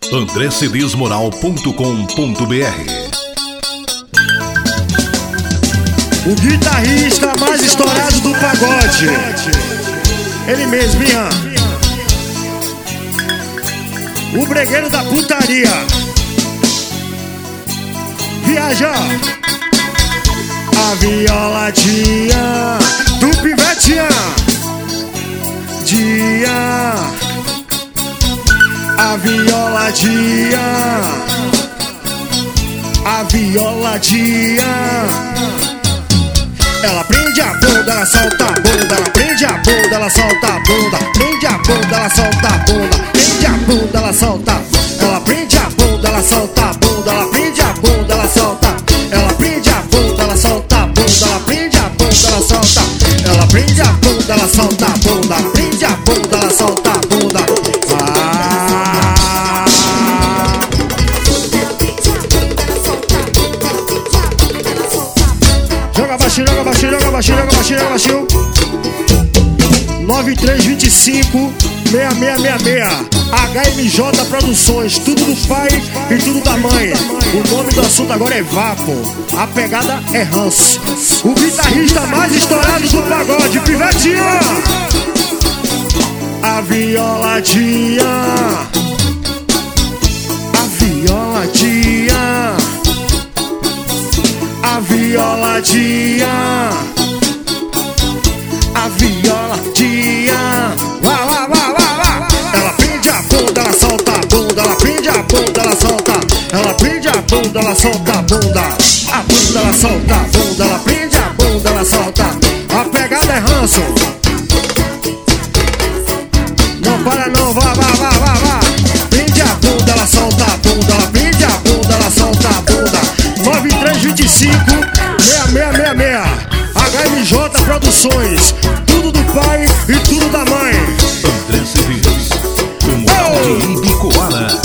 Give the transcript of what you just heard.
andrecedesmoral.com.br. O guitarrista mais estourado do pagode, ele mesmo, Ian. O bregueiro da putaria. Viaja. A viola dia do pivete Ian. Dia. A viola dia. A viola dia. Ela prende a bunda, ela solta a bunda. Ela prende a bunda, ela solta a bunda. Prende a bunda, ela solta a bunda. Prende a bunda, ela solta. Ela prende a bunda, ela solta a bunda. Ela prende a bunda, ela solta. Ela prende a bunda, ela solta a bunda. Ela prende a bunda, ela solta. Ela prende a bunda, ela solta a bunda. Prende a bunda, ela solta a bunda. Joga baixinho, joga baixinho, joga baixinho, joga baixinho, joga baixinho. 9325 6666. HMJ Produções, tudo do pai e tudo da mãe. O nome do assunto agora é Vapo. A pegada é ranço. O guitarrista mais estourado do pagode, Pivetinha. A viola dia. A viola dia. A viola dia. A viola dia. Vá, vá, vá, vá, vá. Ela prende a bunda, ela solta a bunda. Ela prende a bunda, ela solta. Ela prende a bunda, ela solta a bunda. A bunda, ela solta a bunda. Ela prende a bunda, ela solta. A pegada é ranço. Não para não, vá, vá, vá, vá, vá. Prende a bunda, ela solta a bunda. Ela prende a bunda, ela solta a bunda. 9325 6666. HMJ Produções, tudo do pai e tudo da mãe. André Cedês, o Moral de Ibicoara.